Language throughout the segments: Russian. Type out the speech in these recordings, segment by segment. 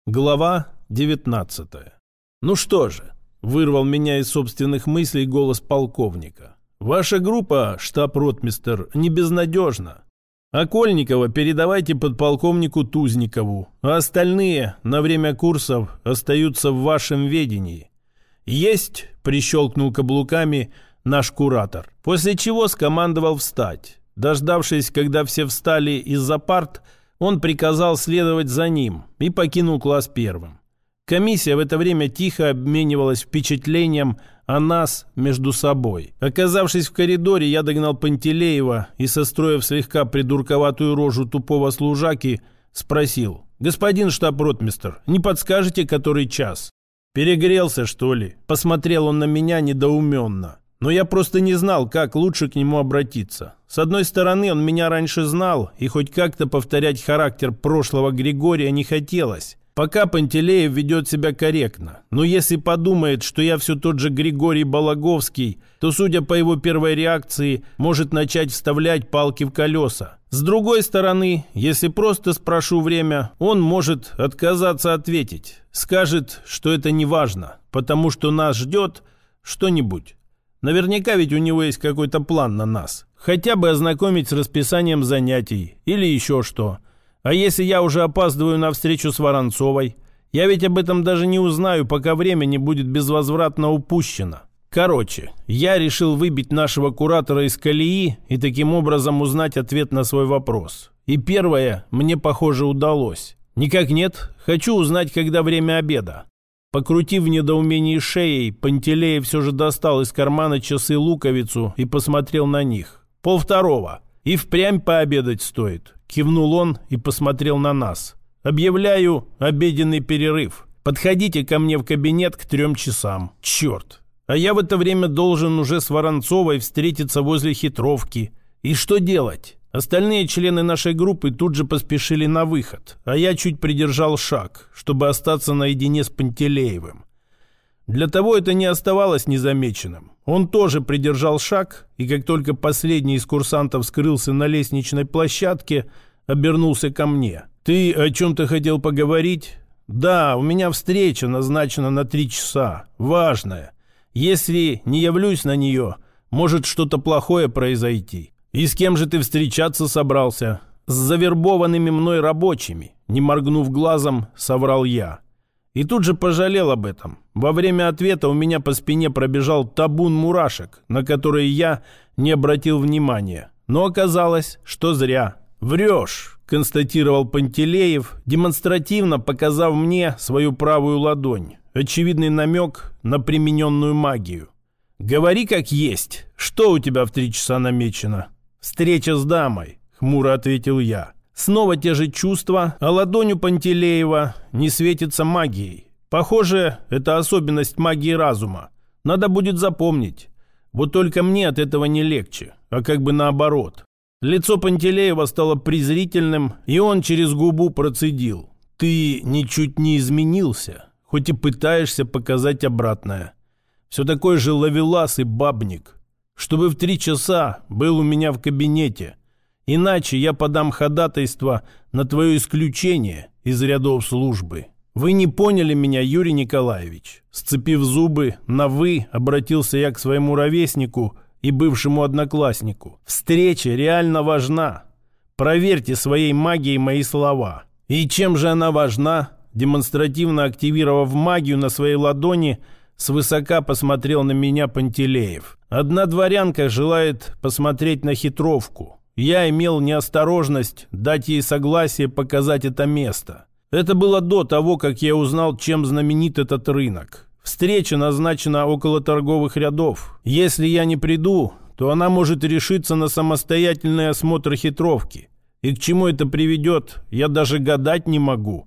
Глава 19. «Ну что же», — вырвал меня из собственных мыслей голос полковника. «Ваша группа, штаб-ротмистр, не безнадежна. Окольникова передавайте подполковнику Тузникову, а остальные на время курсов остаются в вашем ведении». «Есть», — прищелкнул каблуками наш куратор, после чего скомандовал встать. Дождавшись, когда все встали из-за парт, он приказал следовать за ним и покинул класс первым. Комиссия в это время тихо обменивалась впечатлением о нас между собой. Оказавшись в коридоре, я догнал Пантелеева и, состроив слегка придурковатую рожу тупого служаки, спросил: «Господин штаб-ротмистр, не подскажете, который час?» «Перегрелся, что ли?» Посмотрел он на меня недоуменно. Но я просто не знал, как лучше к нему обратиться. С одной стороны, он меня раньше знал, и хоть как-то повторять характер прошлого Григория не хотелось. Пока Пантелеев ведет себя корректно. Но если подумает, что я все тот же Григорий Балаговский, то, судя по его первой реакции, может начать вставлять палки в колеса. С другой стороны, если просто спрошу время, он может отказаться ответить. Скажет, что это не важно, потому что нас ждет что-нибудь. Наверняка ведь у него есть какой-то план на нас. Хотя бы ознакомить с расписанием занятий или еще что. А если я уже опаздываю на встречу с Воронцовой? Я ведь об этом даже не узнаю, пока время не будет безвозвратно упущено. Короче, я решил выбить нашего куратора из колеи и таким образом узнать ответ на свой вопрос. И первое мне, похоже, удалось. Никак нет, хочу узнать, когда время обеда. Покрутив в недоумении шеей, Пантелеев все же достал из кармана часы-луковицу и посмотрел на них. 1:30. И впрямь пообедать стоит. Кивнул он и посмотрел на нас. Объявляю обеденный перерыв. Подходите ко мне в кабинет к 3 часам. Черт. А я в это время должен уже с Воронцовой встретиться возле хитровки. И что делать? Остальные члены нашей группы тут же поспешили на выход, а я чуть придержал шаг, чтобы остаться наедине с Пантелеевым. Для того это не оставалось незамеченным. Он тоже придержал шаг, и как только последний из курсантов скрылся на лестничной площадке, обернулся ко мне. «Ты о чем-то хотел поговорить?» «Да, у меня встреча назначена на 3 часа. Важная. Если не явлюсь на нее, может что-то плохое произойти». «И с кем же ты встречаться собрался?» «С завербованными мной рабочими», — не моргнув глазом, соврал я. И тут же пожалел об этом. Во время ответа у меня по спине пробежал табун мурашек, на которые я не обратил внимания. Но оказалось, что зря. «Врешь», — констатировал Пантелеев, демонстративно показав мне свою правую ладонь. Очевидный намек на примененную магию. «Говори как есть. Что у тебя в 3 часа намечено?» «Встреча с дамой», — хмуро ответил я. Снова те же чувства, а ладонь у Пантелеева не светится магией. Похоже, это особенность магии разума. Надо будет запомнить. Вот только мне от этого не легче, а как бы наоборот. Лицо Пантелеева стало презрительным, и он через губу процедил: «Ты ничуть не изменился, хоть и пытаешься показать обратное. Все такой же ловелас и бабник. Чтобы в 3 часа был у меня в кабинете. Иначе я подам ходатайство на твое исключение из рядов службы». «Вы не поняли меня, Юрий Николаевич». Сцепив зубы, на «вы» обратился я к своему ровеснику и бывшему однокласснику. «Встреча реально важна. Проверьте своей магией мои слова». «И чем же она важна?» Демонстративно активировав магию на своей ладони, свысока посмотрел на меня Пантелеев. «Одна дворянка желает посмотреть на хитровку. Я имел неосторожность дать ей согласие показать это место. Это было до того, как я узнал, чем знаменит этот рынок. Встреча назначена около торговых рядов. Если я не приду, то она может решиться на самостоятельный осмотр хитровки. И к чему это приведет, я даже гадать не могу».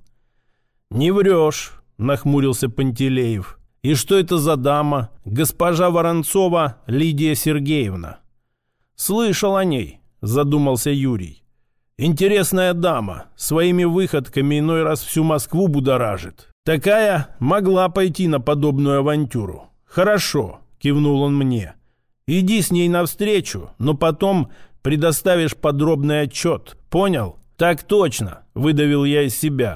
«Не врешь», — нахмурился Пантелеев. «И что это за дама? Госпожа Воронцова Лидия Сергеевна». «Слышал о ней», — задумался Юрий. «Интересная дама, своими выходками иной раз всю Москву будоражит. Такая могла пойти на подобную авантюру». «Хорошо», — кивнул он мне. «Иди с ней навстречу, но потом предоставишь подробный отчет. Понял?» «Так точно», — выдавил я из себя.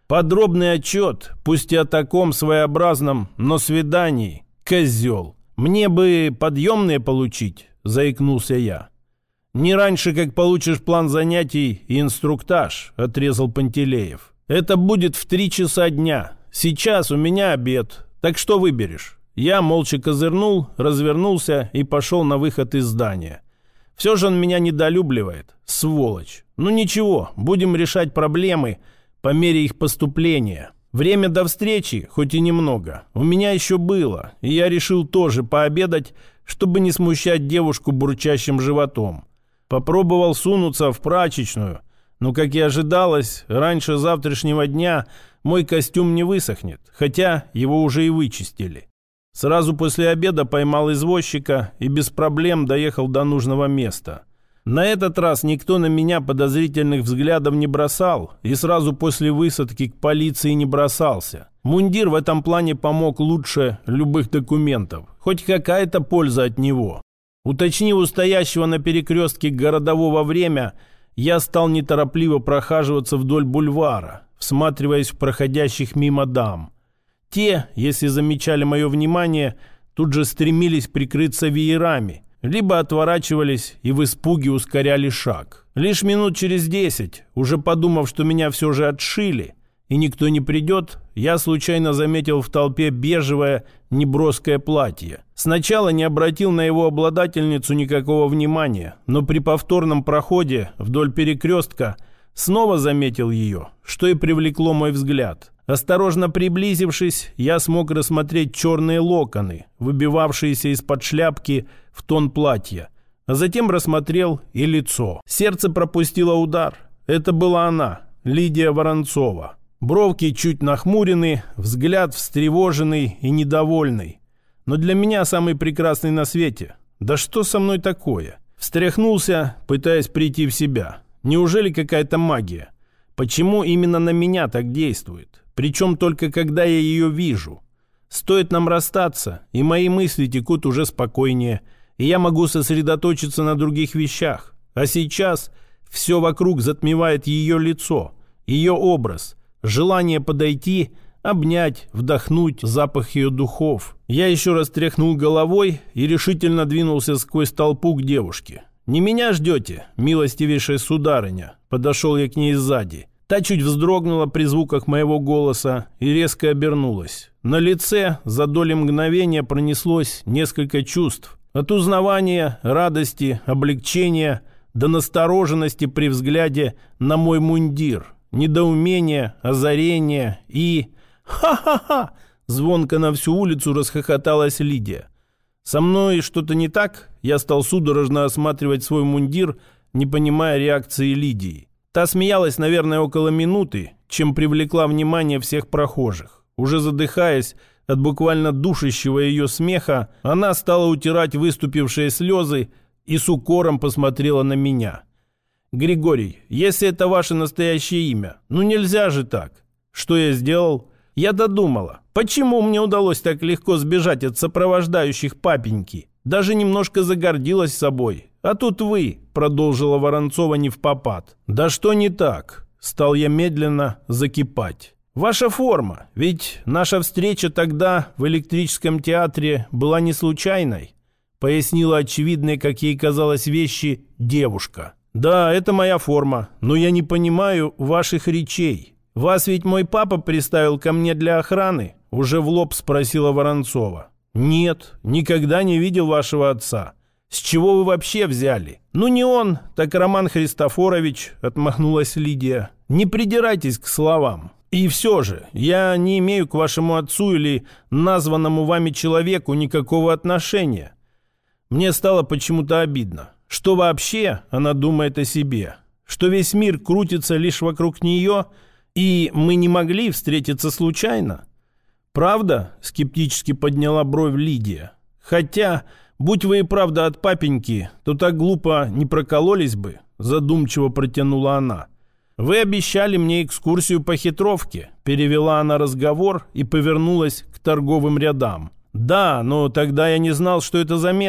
Подробный отчет, пусть и о таком своеобразном, но свидании. Козел. Мне бы подъемные получить, заикнулся я. Не раньше, как получишь план занятий и инструктаж, отрезал Пантелеев. Это будет в 3 часа дня. Сейчас у меня обед. Так что выберешь? Я молча козырнул, развернулся и пошел на выход из здания. Все же он меня недолюбливает, сволочь. Ну ничего, будем решать проблемы по мере их поступления. Время до встречи, хоть и немного, у меня еще было, и я решил тоже пообедать, чтобы не смущать девушку бурчащим животом. Попробовал сунуться в прачечную, но, как и ожидалось, раньше завтрашнего дня мой костюм не высохнет, хотя его уже и вычистили. Сразу после обеда поймал извозчика и без проблем доехал до нужного места. На этот раз никто на меня подозрительных взглядов не бросал и сразу после высадки к полиции не бросался. Мундир в этом плане помог лучше любых документов. Хоть какая-то польза от него. Уточнив у стоящего на перекрестке городового время, я стал неторопливо прохаживаться вдоль бульвара, всматриваясь в проходящих мимо дам. Те, если замечали мое внимание, тут же стремились прикрыться веерами, либо отворачивались и в испуге ускоряли шаг. Лишь минут через 10, уже подумав, что меня все же отшили и никто не придет, я случайно заметил в толпе бежевое неброское платье. Сначала не обратил на его обладательницу никакого внимания, но при повторном проходе вдоль перекрестка снова заметил ее, что и привлекло мой взгляд. Осторожно приблизившись, я смог рассмотреть черные локоны, выбивавшиеся из-под шляпки в тон платья, а затем рассмотрел и лицо. Сердце пропустило удар. Это была она, Лидия Воронцова. Бровки чуть нахмурены, взгляд встревоженный и недовольный. Но для меня самый прекрасный на свете. Да что со мной такое? Встряхнулся, пытаясь прийти в себя. Неужели какая-то магия? Почему именно на меня так действует? Причем только когда я ее вижу. Стоит нам расстаться, и мои мысли текут уже спокойнее, и я могу сосредоточиться на других вещах. А сейчас все вокруг затмевает ее лицо, ее образ, желание подойти, обнять, вдохнуть запах ее духов. Я еще раз тряхнул головой и решительно двинулся сквозь толпу к девушке. «Не меня ждете, милостивейшая сударыня?» Подошел я к ней сзади. Та чуть вздрогнула при звуках моего голоса и резко обернулась. На лице за доли мгновения пронеслось несколько чувств. От узнавания, радости, облегчения до настороженности при взгляде на мой мундир, недоумение, озарение и... «Ха-ха-ха!» Звонко на всю улицу расхохоталась Лидия. «Со мной что-то не так?» Я стал судорожно осматривать свой мундир, не понимая реакции Лидии. Та смеялась, наверное, около минуты, чем привлекла внимание всех прохожих. Уже задыхаясь от буквально душащего ее смеха, она стала утирать выступившие слезы и с укором посмотрела на меня. «Григорий, если это ваше настоящее имя, ну нельзя же так!» Что я сделал? Я додумала. Почему мне удалось так легко сбежать от сопровождающих папеньки? Даже немножко загордилась собой. «А тут вы», — продолжила Воронцова невпопад. «Да что не так?» Стал я медленно закипать. «Ваша форма. Ведь наша встреча тогда в электрическом театре была не случайной», — пояснила очевидные, как ей казалось, вещи девушка. «Да, это моя форма, но я не понимаю ваших речей. Вас ведь мой папа приставил ко мне для охраны?» — уже в лоб спросила Воронцова. «Нет, никогда не видел вашего отца. С чего вы вообще взяли?» «Ну не он, так Роман Христофорович», — отмахнулась Лидия. «Не придирайтесь к словам. И все же, я не имею к вашему отцу или названному вами человеку никакого отношения». Мне стало почему-то обидно. Что вообще она думает о себе? Что весь мир крутится лишь вокруг нее, и мы не могли встретиться случайно? «Правда?» — скептически подняла бровь Лидия. «Хотя, будь вы и правда от папеньки, то так глупо не прокололись бы», — задумчиво протянула она. «Вы обещали мне экскурсию по хитровке», — перевела она разговор и повернулась к торговым рядам. «Да, но тогда я не знал, что это за место».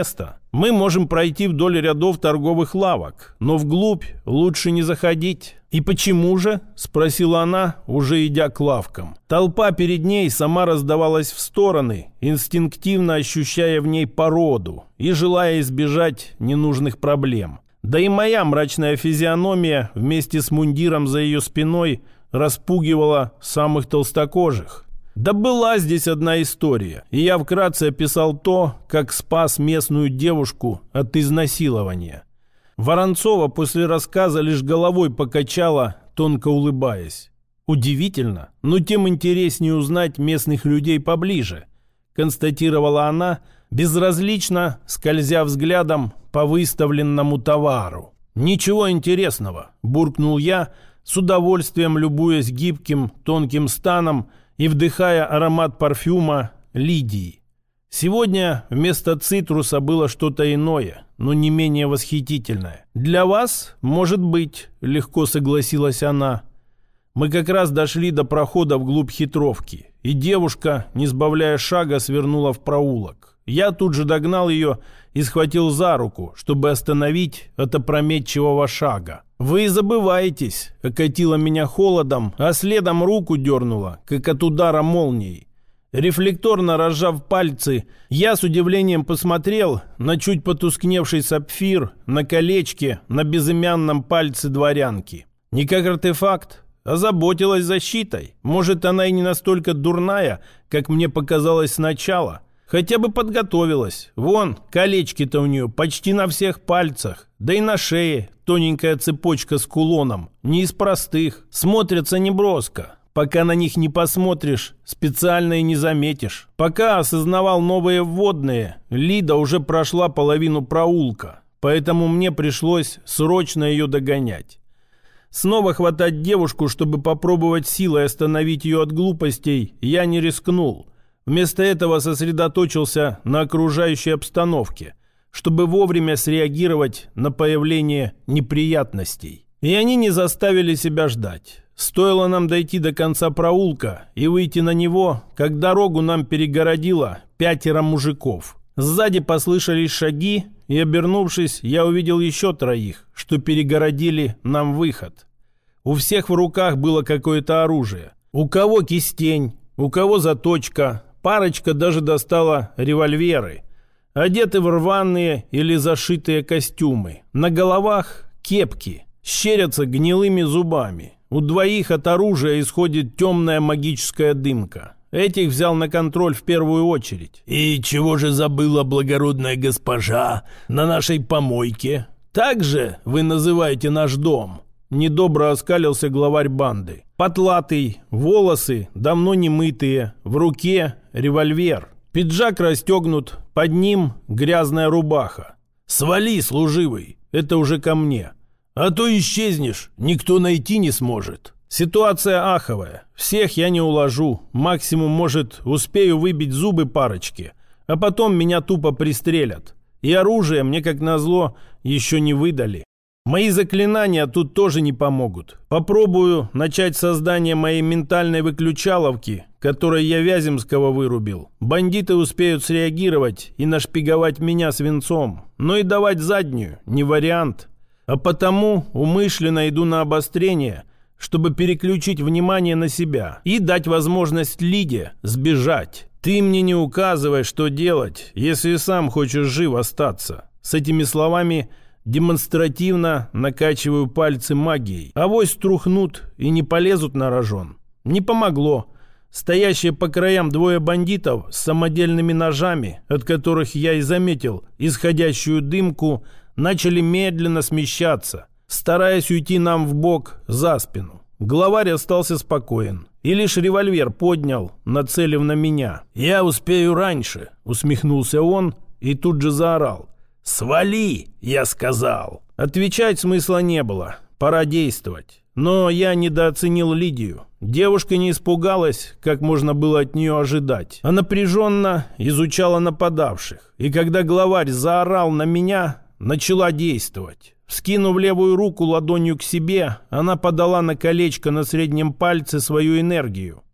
Мы можем пройти вдоль рядов торговых лавок, но вглубь лучше не заходить». «И почему же?» – спросила она, уже идя к лавкам. Толпа перед ней сама раздавалась в стороны, инстинктивно ощущая в ней породу и желая избежать ненужных проблем. Да и моя мрачная физиономия вместе с мундиром за ее спиной распугивала самых толстокожих. Да была здесь одна история, и я вкратце описал то, как спас местную девушку от изнасилования. Воронцова после рассказа лишь головой покачала, тонко улыбаясь. «Удивительно, но тем интереснее узнать местных людей поближе», констатировала она, безразлично скользя взглядом по выставленному товару. «Ничего интересного», буркнул я, с удовольствием любуясь гибким, тонким станом и вдыхая аромат парфюма Лидии. Сегодня вместо цитруса было что-то иное, но не менее восхитительное. «Для вас, может быть», — легко согласилась она. Мы как раз дошли до прохода вглубь хитровки, и девушка, не сбавляя шага, свернула в проулок. Я тут же догнал ее и схватил за руку, чтобы остановить от опрометчивого шага. «Вы забываетесь», — окатила меня холодом, а следом руку дернула, как от удара молнией. Рефлекторно разжав пальцы, я с удивлением посмотрел на чуть потускневший сапфир, на колечке, на безымянном пальце дворянки. Не как артефакт, а заботилась защитой. Может, она и не настолько дурная, как мне показалось сначала. Хотя бы подготовилась. Вон, колечки-то у нее почти на всех пальцах. Да и на шее тоненькая цепочка с кулоном. Не из простых. Смотрятся неброско. Пока на них не посмотришь, специально и не заметишь. Пока осознавал новые вводные, Лида уже прошла половину проулка, поэтому мне пришлось срочно ее догонять. Снова хватать девушку, чтобы попробовать силой остановить ее от глупостей, я не рискнул. Вместо этого сосредоточился на окружающей обстановке, чтобы вовремя среагировать на появление неприятностей. И они не заставили себя ждать. Стоило нам дойти до конца проулка и выйти на него, как дорогу нам перегородило 5 мужиков. Сзади послышались шаги, и, обернувшись, я увидел еще 3, что перегородили нам выход. У всех в руках было какое-то оружие. У кого кистень, у кого заточка, парочка даже достала револьверы. Одеты в рваные или зашитые костюмы. На головах кепки, щерятся гнилыми зубами. У 2 от оружия исходит темная магическая дымка. Этих взял на контроль в первую очередь. «И чего же забыла благородная госпожа на нашей помойке? Так же вы называете наш дом?» Недобро оскалился главарь банды. Потлатый, волосы давно не мытые, в руке револьвер. Пиджак расстегнут, под ним грязная рубаха. «Свали, служивый, это уже ко мне. А то исчезнешь, никто найти не сможет». Ситуация аховая. Всех я не уложу. Максимум, может, успею выбить зубы парочки. А потом меня тупо пристрелят. И оружие мне, как назло, еще не выдали. Мои заклинания тут тоже не помогут. Попробую начать создание моей ментальной выключаловки, которой я Вяземского вырубил. Бандиты успеют среагировать и нашпиговать меня свинцом. Но и давать заднюю не вариант. А потому умышленно иду на обострение, чтобы переключить внимание на себя и дать возможность Лиде сбежать. «Ты мне не указывай, что делать, если сам хочешь жив остаться». С этими словами демонстративно накачиваю пальцы магией. Авось струхнут и не полезут на рожон. Не помогло. Стоящие по краям 2 бандитов с самодельными ножами, от которых я и заметил исходящую дымку, начали медленно смещаться, стараясь уйти нам в бок за спину. Главарь остался спокоен и лишь револьвер поднял, нацелив на меня. «Я успею раньше», — усмехнулся он и тут же заорал. «Свали, я сказал!» Отвечать смысла не было, пора действовать. Но я недооценил Лидию. Девушка не испугалась, как можно было от нее ожидать, а напряженно изучала нападавших. И когда главарь заорал на меня, начала действовать. Вскинув левую руку ладонью к себе, она подала на колечко на среднем пальце свою энергию.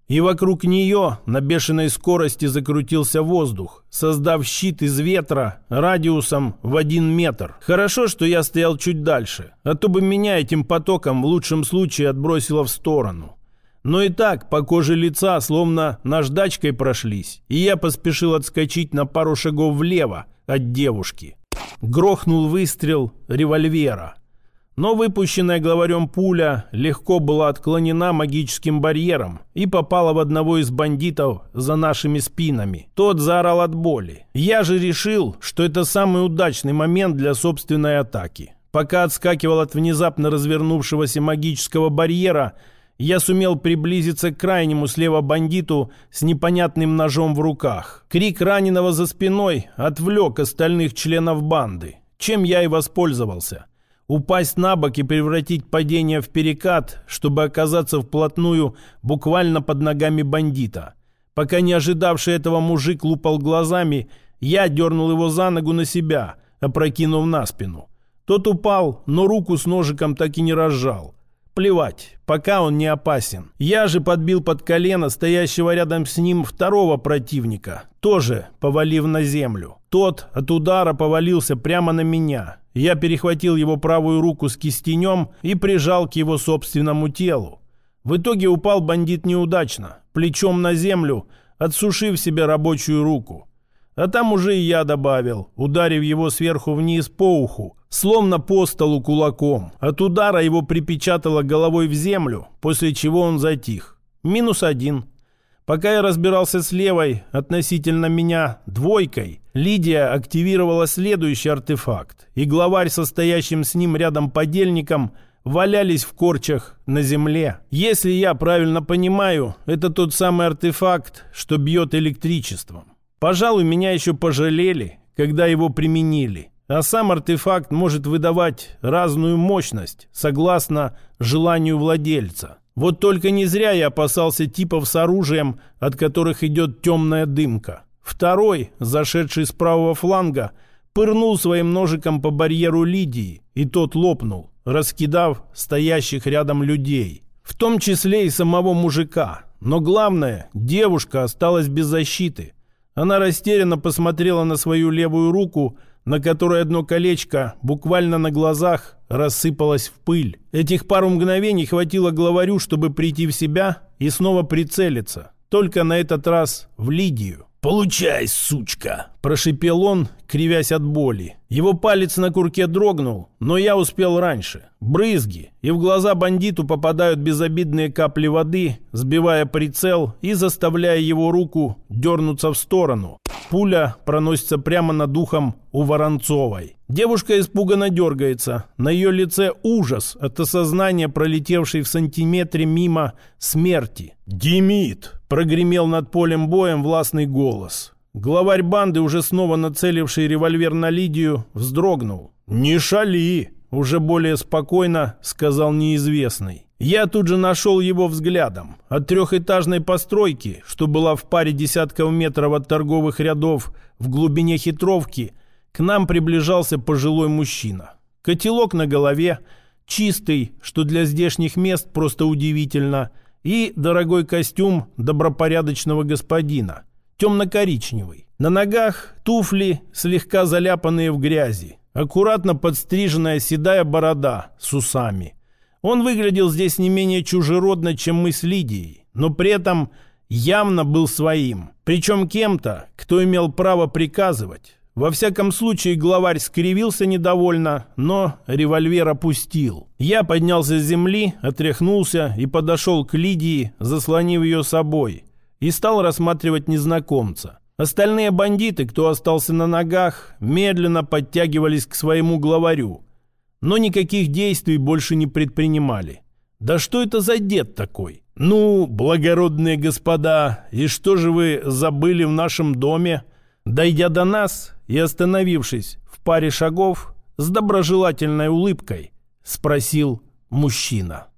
и вокруг нее на бешеной скорости закрутился воздух, создав щит из ветра радиусом в 1 метр. Хорошо, что я стоял чуть дальше, а то бы меня этим потоком в лучшем случае отбросило в сторону. Но и так по коже лица словно наждачкой прошлись, и я поспешил отскочить на пару шагов влево от девушки. Грохнул выстрел револьвера. Но выпущенная главарем пуля легко была отклонена магическим барьером и попала в одного из бандитов за нашими спинами. Тот заорал от боли. Я же решил, что это самый удачный момент для собственной атаки. Пока отскакивал от внезапно развернувшегося магического барьера, я сумел приблизиться к крайнему слева бандиту с непонятным ножом в руках. Крик раненого за спиной отвлек остальных членов банды, чем я и воспользовался. Упасть на бок и превратить падение в перекат, чтобы оказаться вплотную буквально под ногами бандита. Пока не ожидавший этого мужик лупал глазами, я дернул его за ногу на себя, опрокинув на спину. Тот упал, но руку с ножиком так и не разжал. Плевать, пока он не опасен. Я же подбил под колено стоящего рядом с ним второго противника, тоже повалив на землю. Тот от удара повалился прямо на меня. Я перехватил его правую руку с кистенем и прижал к его собственному телу. В итоге упал бандит неудачно, плечом на землю, отсушив себе рабочую руку. А там уже и я добавил, ударив его сверху вниз по уху, словно по столу кулаком. От удара его припечатало головой в землю, после чего он затих. -1. Пока я разбирался с левой, относительно меня, двойкой, Лидия активировала следующий артефакт, и главарь со стоящим с ним рядом подельником валялись в корчах на земле. Если я правильно понимаю, это тот самый артефакт, что бьет электричеством. Пожалуй, меня еще пожалели, когда его применили. А сам артефакт может выдавать разную мощность, согласно желанию владельца. Вот только не зря я опасался типов с оружием, от которых идет темная дымка. Второй, зашедший с правого фланга, пырнул своим ножиком по барьеру Лидии, и тот лопнул, раскидав стоящих рядом людей. В том числе и самого мужика. Но главное, девушка осталась без защиты. Она растерянно посмотрела на свою левую руку, на которой одно колечко буквально на глазах рассыпалось в пыль. Этих пару мгновений хватило главарю, чтобы прийти в себя и снова прицелиться. Только на этот раз в Лидию. «Получай, сучка!» – прошипел он, кривясь от боли. Его палец на курке дрогнул, но я успел раньше. Брызги, и в глаза бандиту попадают безобидные капли воды, сбивая прицел и заставляя его руку дернуться в сторону. Пуля проносится прямо над ухом у Воронцовой. Девушка испуганно дергается. На ее лице ужас от осознания пролетевшей в сантиметре мимо смерти. «Демид!» – прогремел над полем боем властный голос. Главарь банды, уже снова нацеливший револьвер на Лидию, вздрогнул. «Не шали!» – уже более спокойно сказал неизвестный. Я тут же нашел его взглядом. От трехэтажной постройки, что была в паре десятков метров от торговых рядов в глубине хитровки, к нам приближался пожилой мужчина. Котелок на голове, чистый, что для здешних мест просто удивительно, и дорогой костюм добропорядочного господина, темно-коричневый. На ногах туфли, слегка заляпанные в грязи, аккуратно подстриженная седая борода с усами. Он выглядел здесь не менее чужеродно, чем мы с Лидией, но при этом явно был своим. Причем кем-то, кто имел право приказывать. Во всяком случае, главарь скривился недовольно, но револьвер опустил. Я поднялся с земли, отряхнулся и подошел к Лидии, заслонив ее собой, и стал рассматривать незнакомца. Остальные бандиты, кто остался на ногах, медленно подтягивались к своему главарю, но никаких действий больше не предпринимали. Да что это за дед такой? «Ну, благородные господа, и что же вы забыли в нашем доме?» Дойдя до нас и остановившись в паре шагов, с доброжелательной улыбкой спросил мужчина.